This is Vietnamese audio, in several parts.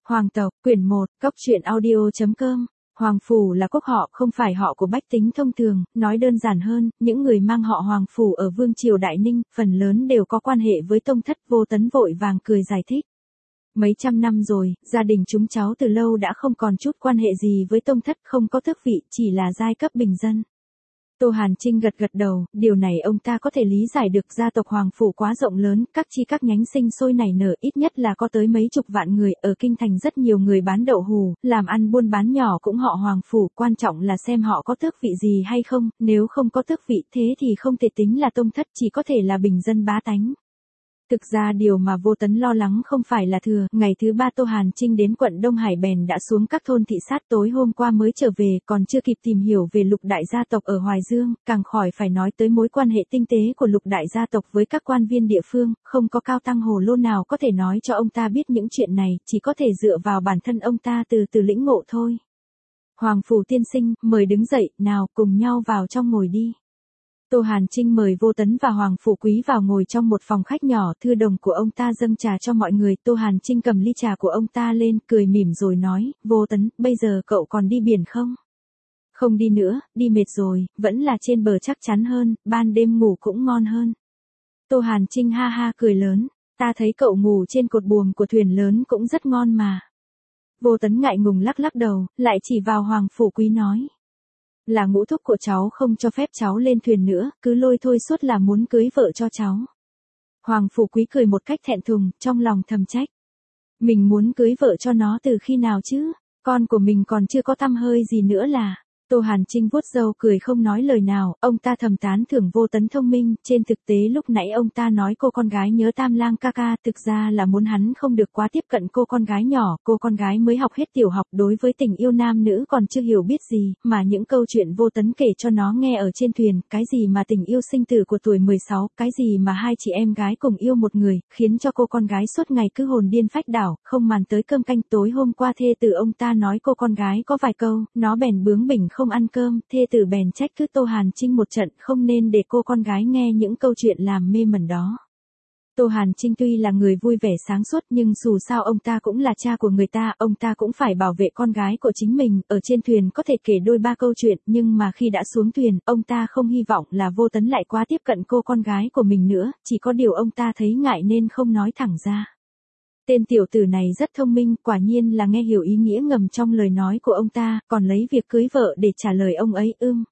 Hoàng tộc, quyển 1, cốc truyện audio.com. Hoàng phủ là quốc họ, không phải họ của bách tính thông thường, nói đơn giản hơn, những người mang họ Hoàng phủ ở vương triều Đại Ninh, phần lớn đều có quan hệ với tông thất. Vô Tấn vội vàng cười giải thích. Mấy trăm năm rồi, gia đình chúng cháu từ lâu đã không còn chút quan hệ gì với tông thất, không có tước vị, chỉ là giai cấp bình dân. Tô Hàn Trinh gật gật đầu, điều này ông ta có thể lý giải được, gia tộc Hoàng phủ quá rộng lớn, các nhánh sinh sôi nảy nở, ít nhất là có tới mấy chục vạn người, ở kinh thành rất nhiều người bán đậu hù, làm ăn buôn bán nhỏ cũng họ Hoàng phủ, quan trọng là xem họ có tước vị gì hay không, nếu không có tước vị thế thì không thể tính là tông thất, chỉ có thể là bình dân bá tánh. Thực ra điều mà Vô Tấn lo lắng không phải là thừa, ngày thứ 3 Tô Hàn Trinh đến quận Đông Hải bèn đã xuống các thôn thị sát, tối hôm qua mới trở về, còn chưa kịp tìm hiểu về Lục đại gia tộc ở Hoài Dương, càng khỏi phải nói tới mối quan hệ tinh tế của Lục đại gia tộc với các quan viên địa phương, không có cao tăng hồ lô nào có thể nói cho ông ta biết những chuyện này, chỉ có thể dựa vào bản thân ông ta từ từ lĩnh ngộ thôi. Hoàng phủ tiên sinh, mời đứng dậy, nào cùng nhau vào trong ngồi đi. Tô Hàn Trinh mời Vô Tấn và Hoàng phủ quý vào ngồi trong một phòng khách nhỏ, thư đồng của ông ta dâng trà cho mọi người. Tô Hàn Trinh cầm ly trà của ông ta lên, cười mỉm rồi nói, Vô Tấn, bây giờ cậu còn đi biển không? Không đi nữa, đi mệt rồi, vẫn là trên bờ chắc chắn hơn, ban đêm ngủ cũng ngon hơn. Tô Hàn Trinh ha ha cười lớn, ta thấy cậu ngủ trên cột buồm của thuyền lớn cũng rất ngon mà. Vô Tấn ngại ngùng lắc lắc đầu, lại chỉ vào Hoàng phủ quý nói. Là ngũ thúc của cháu không cho phép cháu lên thuyền nữa, cứ lôi thôi suốt là muốn cưới vợ cho cháu. Hoàng phủ quý cười một cách thẹn thùng, trong lòng thầm trách. Mình muốn cưới vợ cho nó từ khi nào chứ, con của mình còn chưa có tăm hơi gì nữa là. Tô Hàn Trinh vuốt râu cười không nói lời nào, ông ta thầm tán thưởng Vô Tấn thông minh, trên thực tế lúc nãy ông ta nói cô con gái nhớ Tam Lang ca ca, thực ra là muốn hắn không được quá tiếp cận cô con gái nhỏ, cô con gái mới học hết tiểu học, đối với tình yêu nam nữ còn chưa hiểu biết gì, mà những câu chuyện Vô Tấn kể cho nó nghe ở trên thuyền, cái gì mà tình yêu sinh tử của tuổi 16, cái gì mà hai chị em gái cùng yêu một người, khiến cho cô con gái suốt ngày cứ hồn điên phách đảo, không màn tới cơm canh. Tối hôm qua thê tử ông ta nói cô con gái có vài câu, nó bèn bướng bỉnh không ăn cơm, thê tử bèn trách cứ Tô Hàn Trinh một trận, không nên để cô con gái nghe những câu chuyện làm mê mẩn đó. Tô Hàn Trinh tuy là người vui vẻ sáng suốt nhưng dù sao ông ta cũng là cha của người ta, ông ta cũng phải bảo vệ con gái của chính mình, ở trên thuyền có thể kể đôi ba câu chuyện, nhưng mà khi đã xuống thuyền, ông ta không hy vọng là Vô Tấn lại quá tiếp cận cô con gái của mình nữa, chỉ có điều ông ta thấy ngại nên không nói thẳng ra. Tên tiểu tử này rất thông minh, quả nhiên là nghe hiểu ý nghĩa ngầm trong lời nói của ông ta, còn lấy việc cưới vợ để trả lời ông ấy.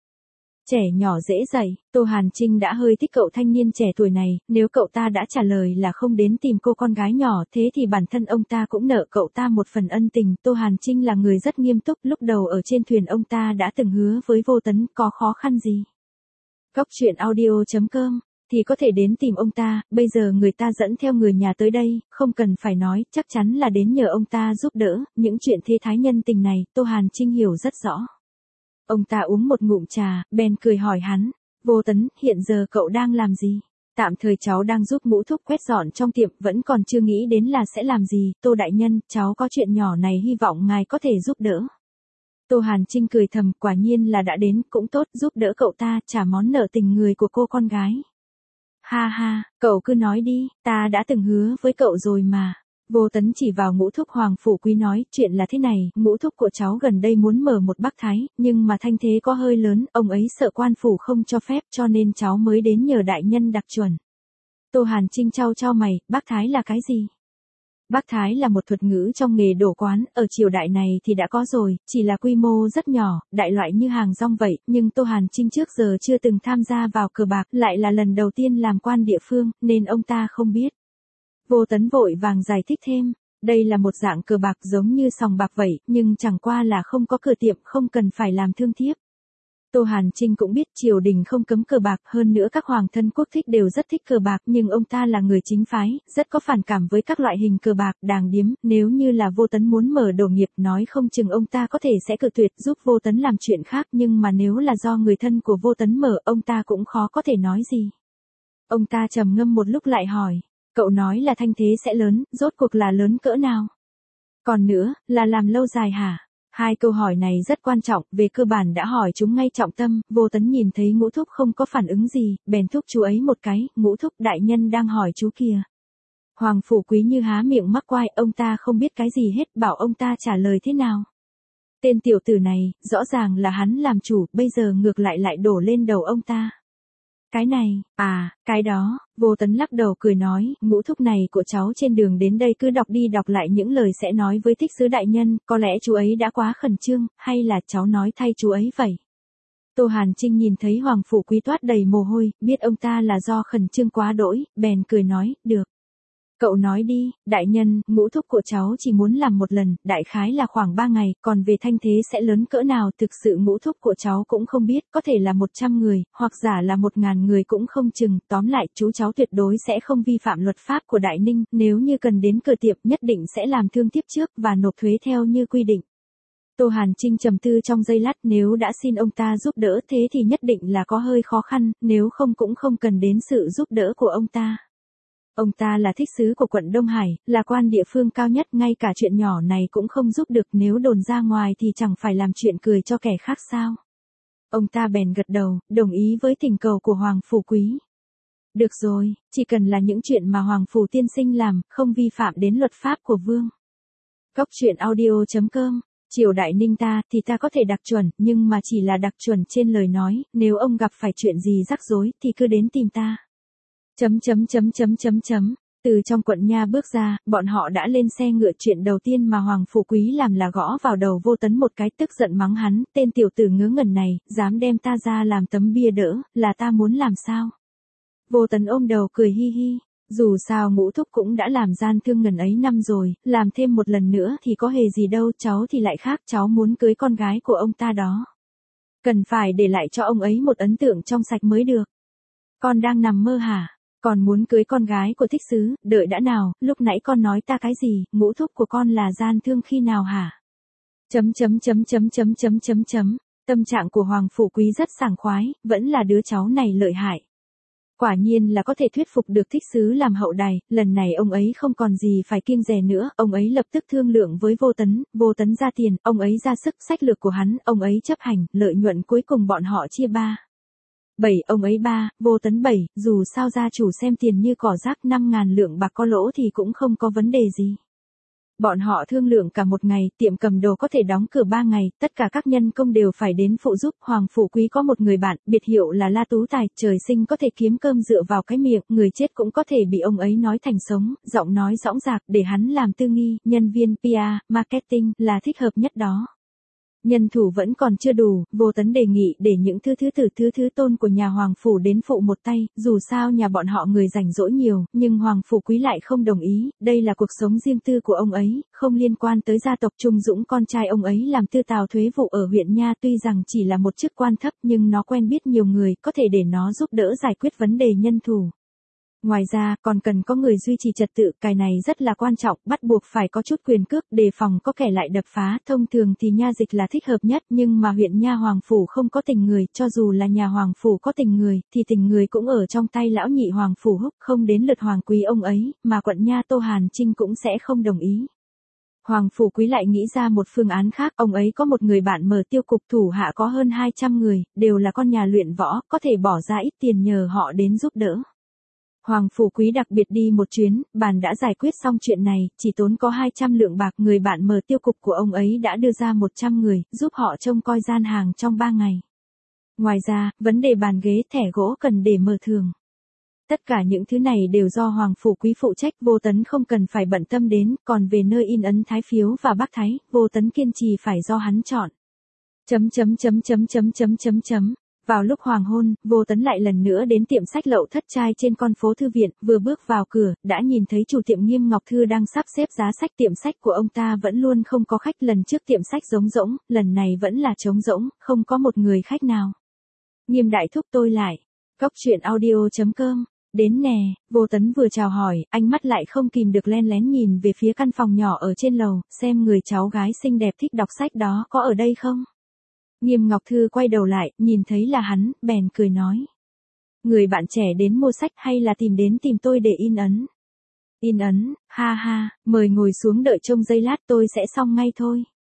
Trẻ nhỏ dễ dạy, Tô Hàn Trinh đã hơi thích cậu thanh niên trẻ tuổi này, nếu cậu ta đã trả lời là không đến tìm cô con gái nhỏ, thế thì bản thân ông ta cũng nợ cậu ta một phần ân tình. Tô Hàn Trinh là người rất nghiêm túc, lúc đầu ở trên thuyền ông ta đã từng hứa với Vô Tấn, có khó khăn gì. cốc truyện audio.com thì có thể đến tìm ông ta, bây giờ người ta dẫn theo người nhà tới đây, không cần phải nói, chắc chắn là đến nhờ ông ta giúp đỡ, những chuyện thế thái nhân tình này, Tô Hàn Trinh hiểu rất rõ. Ông ta uống một ngụm trà, bèn cười hỏi hắn, Vô Tấn, hiện giờ cậu đang làm gì? Tạm thời cháu đang giúp Ngũ thúc quét dọn trong tiệm, vẫn còn chưa nghĩ đến là sẽ làm gì. Tô đại nhân, cháu có chuyện nhỏ này hy vọng ngài có thể giúp đỡ. Tô Hàn Trinh cười thầm, quả nhiên là đã đến, cũng tốt, giúp đỡ cậu ta, trả món nợ tình người của cô con gái. Ha ha, cậu cứ nói đi, ta đã từng hứa với cậu rồi mà. Vô Tấn chỉ vào ngũ thúc Hoàng phủ quý nói, chuyện là thế này, ngũ thúc của cháu gần đây muốn mở một bác thái, nhưng mà thanh thế có hơi lớn, ông ấy sợ quan phủ không cho phép, cho nên cháu mới đến nhờ đại nhân đặc chuẩn. Tô Hàn Trinh chau mày, bác thái là cái gì? Bác thái là một thuật ngữ trong nghề đổ quán, ở triều đại này thì đã có rồi, chỉ là quy mô rất nhỏ, đại loại như hàng rong vậy, nhưng Tô Hàn Trinh trước giờ chưa từng tham gia vào cờ bạc, lại là lần đầu tiên làm quan địa phương, nên ông ta không biết. Vô Tấn vội vàng giải thích thêm, đây là một dạng cờ bạc giống như sòng bạc vậy, nhưng chẳng qua là không có cửa tiệm, không cần phải làm thương thiếp. Tô Hàn Trinh cũng biết triều đình không cấm cờ bạc, hơn nữa các hoàng thân quốc thích đều rất thích cờ bạc, nhưng ông ta là người chính phái, rất có phản cảm với các loại hình cờ bạc, đàng điếm, nếu như là Vô Tấn muốn mở đồ nghiệp, nói không chừng ông ta có thể sẽ cự tuyệt giúp Vô Tấn làm chuyện khác, nhưng mà nếu là do người thân của Vô Tấn mở, ông ta cũng khó có thể nói gì. Ông ta trầm ngâm một lúc lại hỏi, cậu nói là thanh thế sẽ lớn, rốt cuộc là lớn cỡ nào? Còn nữa, là làm lâu dài hả? Hai câu hỏi này rất quan trọng, về cơ bản đã hỏi chúng ngay trọng tâm. Vô Tấn nhìn thấy Ngũ thúc không có phản ứng gì, bèn thúc chú ấy một cái, Ngũ thúc đại nhân đang hỏi chú kìa. Hoàng Phủ Quý như há miệng mắc quai, ông ta không biết cái gì hết, bảo ông ta trả lời thế nào. Tên tiểu tử này, rõ ràng là hắn làm chủ, bây giờ ngược lại đổ lên đầu ông ta. Cái này, cái đó, Vô Tấn lắc đầu cười nói, Ngũ thúc này của cháu trên đường đến đây cứ đọc đi đọc lại những lời sẽ nói với thích sứ đại nhân, có lẽ chú ấy đã quá khẩn trương, hay là cháu nói thay chú ấy vậy? Tô Hàn Trinh nhìn thấy Hoàng Phủ Quý toát đầy mồ hôi, biết ông ta là do khẩn trương quá đỗi, bèn cười nói, được. Cậu nói đi, đại nhân, Ngũ thúc của cháu chỉ muốn làm một lần, đại khái là khoảng 3 ngày, còn về thanh thế sẽ lớn cỡ nào thực sự Ngũ thúc của cháu cũng không biết, có thể là 100 người, hoặc giả là 1000 người cũng không chừng, tóm lại chú cháu tuyệt đối sẽ không vi phạm luật pháp của Đại Ninh, nếu như cần đến cửa tiệm nhất định sẽ làm thương tiếp trước và nộp thuế theo như quy định. Tô Hàn Trinh trầm tư trong giây lát, nếu đã xin ông ta giúp đỡ thế thì nhất định là có hơi khó khăn, nếu không cũng không cần đến sự giúp đỡ của ông ta. Ông ta là thích sứ của quận Đông Hải, là quan địa phương cao nhất, ngay cả chuyện nhỏ này cũng không giúp được, nếu đồn ra ngoài thì chẳng phải làm chuyện cười cho kẻ khác sao. Ông ta bèn gật đầu, đồng ý với thỉnh cầu của Hoàng Phủ Quý. Được rồi, chỉ cần là những chuyện mà Hoàng Phủ tiên sinh làm, không vi phạm đến luật pháp của vương. Cóc truyện audio.com. Triều Đại Ninh ta thì ta có thể đặc chuẩn, nhưng mà chỉ là đặc chuẩn trên lời nói, nếu ông gặp phải chuyện gì rắc rối thì cứ đến tìm ta. Từ trong quận nha bước ra, bọn họ đã lên xe ngựa, chuyện đầu tiên mà Hoàng Phủ Quý làm là gõ vào đầu Vô Tấn một cái, tức giận mắng hắn, tên tiểu tử ngớ ngẩn này, dám đem ta ra làm tấm bia đỡ, là ta muốn làm sao? Vô Tấn ôm đầu cười hi hi, dù sao Ngũ thúc cũng đã làm gian thương ngần ấy năm rồi, làm thêm một lần nữa thì có hề gì đâu, cháu thì lại khác, cháu muốn cưới con gái của ông ta đó. Cần phải để lại cho ông ấy một ấn tượng trong sạch mới được. Con đang nằm mơ hả? Còn muốn cưới con gái của thích sứ, đợi đã nào, lúc nãy con nói ta cái gì, Ngũ thúc của con là gian thương khi nào hả? Tâm trạng của Hoàng Phủ Quý rất sảng khoái, vẫn là đứa cháu này lợi hại. Quả nhiên là có thể thuyết phục được thích sứ làm hậu đài, lần này ông ấy không còn gì phải kiêng dè nữa, ông ấy lập tức thương lượng với Vô Tấn ra tiền, ông ấy ra sức, sách lược của hắn, ông ấy chấp hành, lợi nhuận cuối cùng bọn họ chia 7, ông ấy 3, Vô Tấn 7, dù sao gia chủ xem tiền như cỏ rác, 5.000 lượng bạc có lỗ thì cũng không có vấn đề gì. Bọn họ thương lượng cả một ngày, tiệm cầm đồ có thể đóng cửa 3 ngày, tất cả các nhân công đều phải đến phụ giúp. Hoàng Phủ Quý có một người bạn, biệt hiệu là La Tú Tài, trời sinh có thể kiếm cơm dựa vào cái miệng, người chết cũng có thể bị ông ấy nói thành sống, giọng nói dõng dạc, để hắn làm tư nghi, nhân viên PR, marketing, là thích hợp nhất đó. Nhân thủ vẫn còn chưa đủ, Vô Tấn đề nghị để những thứ tôn của nhà Hoàng Phủ đến phụ một tay, dù sao nhà bọn họ người rảnh rỗi nhiều, nhưng Hoàng Phủ Quý lại không đồng ý, đây là cuộc sống riêng tư của ông ấy, không liên quan tới gia tộc. Trung Dũng con trai ông ấy làm tư tào thuế vụ ở huyện nha, tuy rằng chỉ là một chức quan thấp nhưng nó quen biết nhiều người, có thể để nó giúp đỡ giải quyết vấn đề nhân thủ. Ngoài ra, còn cần có người duy trì trật tự, cái này rất là quan trọng, bắt buộc phải có chút quyền cước, đề phòng có kẻ lại đập phá. Thông thường thì nha dịch là thích hợp nhất, nhưng mà huyện nha Hoàng Phủ không có tình người, cho dù là nhà Hoàng Phủ có tình người, thì tình người cũng ở trong tay lão nhị Hoàng Phủ Húc, không đến lượt Hoàng Quý ông ấy, mà quận nha Tô Hàn Trinh cũng sẽ không đồng ý. Hoàng Phủ Quý lại nghĩ ra một phương án khác, ông ấy có một người bạn mở tiêu cục, thủ hạ có hơn 200 người, đều là con nhà luyện võ, có thể bỏ ra ít tiền nhờ họ đến giúp đỡ. Hoàng Phủ Quý đặc biệt đi một chuyến, bàn đã giải quyết xong chuyện này, chỉ tốn có 200 lượng bạc, người bạn mở tiêu cục của ông ấy đã đưa ra 100 người, giúp họ trông coi gian hàng trong 3 ngày. Ngoài ra, vấn đề bàn ghế, thẻ gỗ cần để mở thường. Tất cả những thứ này đều do Hoàng Phủ Quý phụ trách, Vô Tấn không cần phải bận tâm đến, còn về nơi in ấn thái phiếu và bác thái, Vô Tấn kiên trì phải do hắn chọn. Vào lúc hoàng hôn, Vô Tấn lại lần nữa đến tiệm sách Lậu Thất Trai trên con phố Thư Viện, vừa bước vào cửa, đã nhìn thấy chủ tiệm Nghiêm Ngọc Thư đang sắp xếp giá sách. Tiệm sách của ông ta vẫn luôn không có khách, lần trước tiệm sách trống rỗng, lần này vẫn là trống rỗng, không có một người khách nào. Nghiêm đại thúc tôi lại. Cóc truyện audio.com. Đến nè, Vô Tấn vừa chào hỏi, ánh mắt lại không kìm được len lén nhìn về phía căn phòng nhỏ ở trên lầu, xem người cháu gái xinh đẹp thích đọc sách đó có ở đây không. Nghiêm Ngọc Thư quay đầu lại, nhìn thấy là hắn, bèn cười nói. Người bạn trẻ đến mua sách hay là tìm tôi để in ấn? In ấn, ha ha, mời ngồi xuống đợi trông giây lát tôi sẽ xong ngay thôi.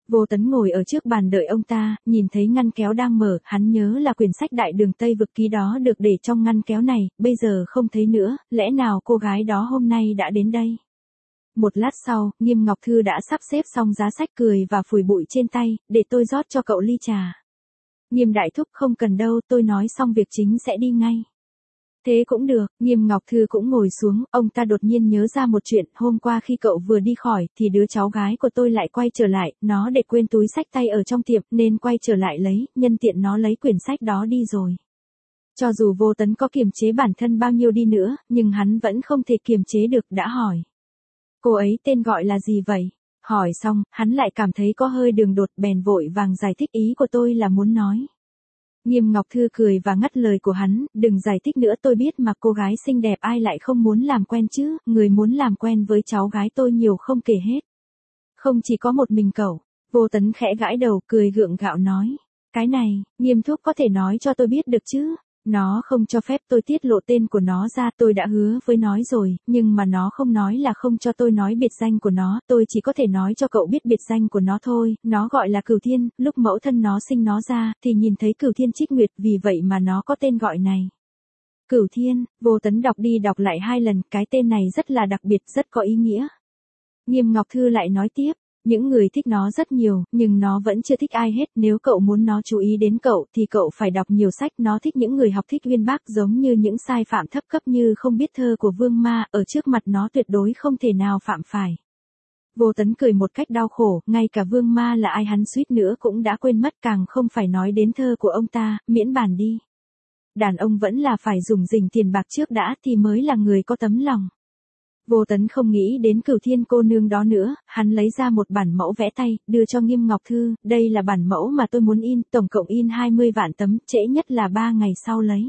Vô Tấn ngồi ở trước bàn đợi ông ta, nhìn thấy ngăn kéo đang mở, hắn nhớ là quyển sách Đại Đường Tây Vực ký đó được để trong ngăn kéo này, bây giờ không thấy nữa, lẽ nào cô gái đó hôm nay đã đến đây? Một lát sau, Nghiêm Ngọc Thư đã sắp xếp xong giá sách cười và phủi bụi trên tay, để tôi rót cho cậu ly trà. Nghiêm đại thúc không cần đâu, tôi nói xong việc chính sẽ đi ngay. Thế cũng được, Nghiêm Ngọc Thư cũng ngồi xuống, ông ta đột nhiên nhớ ra một chuyện, hôm qua khi cậu vừa đi khỏi, thì đứa cháu gái của tôi lại quay trở lại, nó để quên túi sách tay ở trong tiệm, nên quay trở lại lấy, nhân tiện nó lấy quyển sách đó đi rồi. Cho dù Vô Tấn có kiềm chế bản thân bao nhiêu đi nữa, nhưng hắn vẫn không thể kiềm chế được, đã hỏi. Cô ấy tên gọi là gì vậy? Hỏi xong, hắn lại cảm thấy có hơi đường đột, bèn vội vàng giải thích, ý của tôi là muốn nói. Nghiêm Ngọc Thư cười và ngắt lời của hắn, đừng giải thích nữa, tôi biết mà, cô gái xinh đẹp ai lại không muốn làm quen chứ, người muốn làm quen với cháu gái tôi nhiều không kể hết. Không chỉ có một mình cậu. Vô Tấn khẽ gãi đầu, cười gượng gạo nói. Cái này, Nghiêm thúc có thể nói cho tôi biết được chứ? Nó không cho phép tôi tiết lộ tên của nó ra, tôi đã hứa với nó rồi, nhưng mà nó không nói là không cho tôi nói biệt danh của nó, tôi chỉ có thể nói cho cậu biết biệt danh của nó thôi, nó gọi là Cửu Thiên, lúc mẫu thân nó sinh nó ra, thì nhìn thấy Cửu Thiên Trích Nguyệt, vì vậy mà nó có tên gọi này. Cửu Thiên, Vô Tấn đọc đi đọc lại 2 lần, cái tên này rất là đặc biệt, rất có ý nghĩa. Nghiêm Ngọc Thư lại nói tiếp. Những người thích nó rất nhiều, nhưng nó vẫn chưa thích ai hết, nếu cậu muốn nó chú ý đến cậu thì cậu phải đọc nhiều sách, nó thích những người học thích uyên bác, giống như những sai phạm thấp cấp như không biết thơ của Vương Ma, ở trước mặt nó tuyệt đối không thể nào phạm phải. Vô Tấn cười một cách đau khổ, ngay cả Vương Ma là ai hắn suýt nữa cũng đã quên mất, càng không phải nói đến thơ của ông ta, miễn bàn đi. Đàn ông vẫn là phải dùng dình tiền bạc trước đã thì mới là người có tấm lòng. Vô Tấn không nghĩ đến Cửu Thiên cô nương đó nữa, hắn lấy ra một bản mẫu vẽ tay, đưa cho Nghiêm Ngọc Thư, đây là bản mẫu mà tôi muốn in, tổng cộng in 20 vạn tấm, trễ nhất là 3 ngày sau lấy.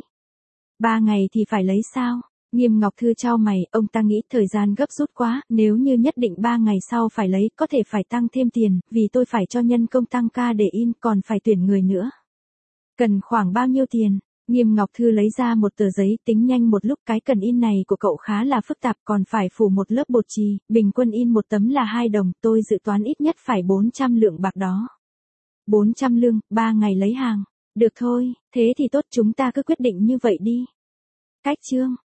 3 ngày thì phải lấy sao? Nghiêm Ngọc Thư chau mày, ông ta nghĩ thời gian gấp rút quá, nếu như nhất định 3 ngày sau phải lấy, có thể phải tăng thêm tiền, vì tôi phải cho nhân công tăng ca để in, còn phải tuyển người nữa. Cần khoảng bao nhiêu tiền? Nghiêm Ngọc Thư lấy ra một tờ giấy, tính nhanh một lúc, cái cần in này của cậu khá là phức tạp, còn phải phủ một lớp bột chì, bình quân in một tấm là 2 đồng, tôi dự toán ít nhất phải 400 lượng bạc đó. 400 lương, 3 ngày lấy hàng. Được thôi, thế thì tốt, chúng ta cứ quyết định như vậy đi. Cách chương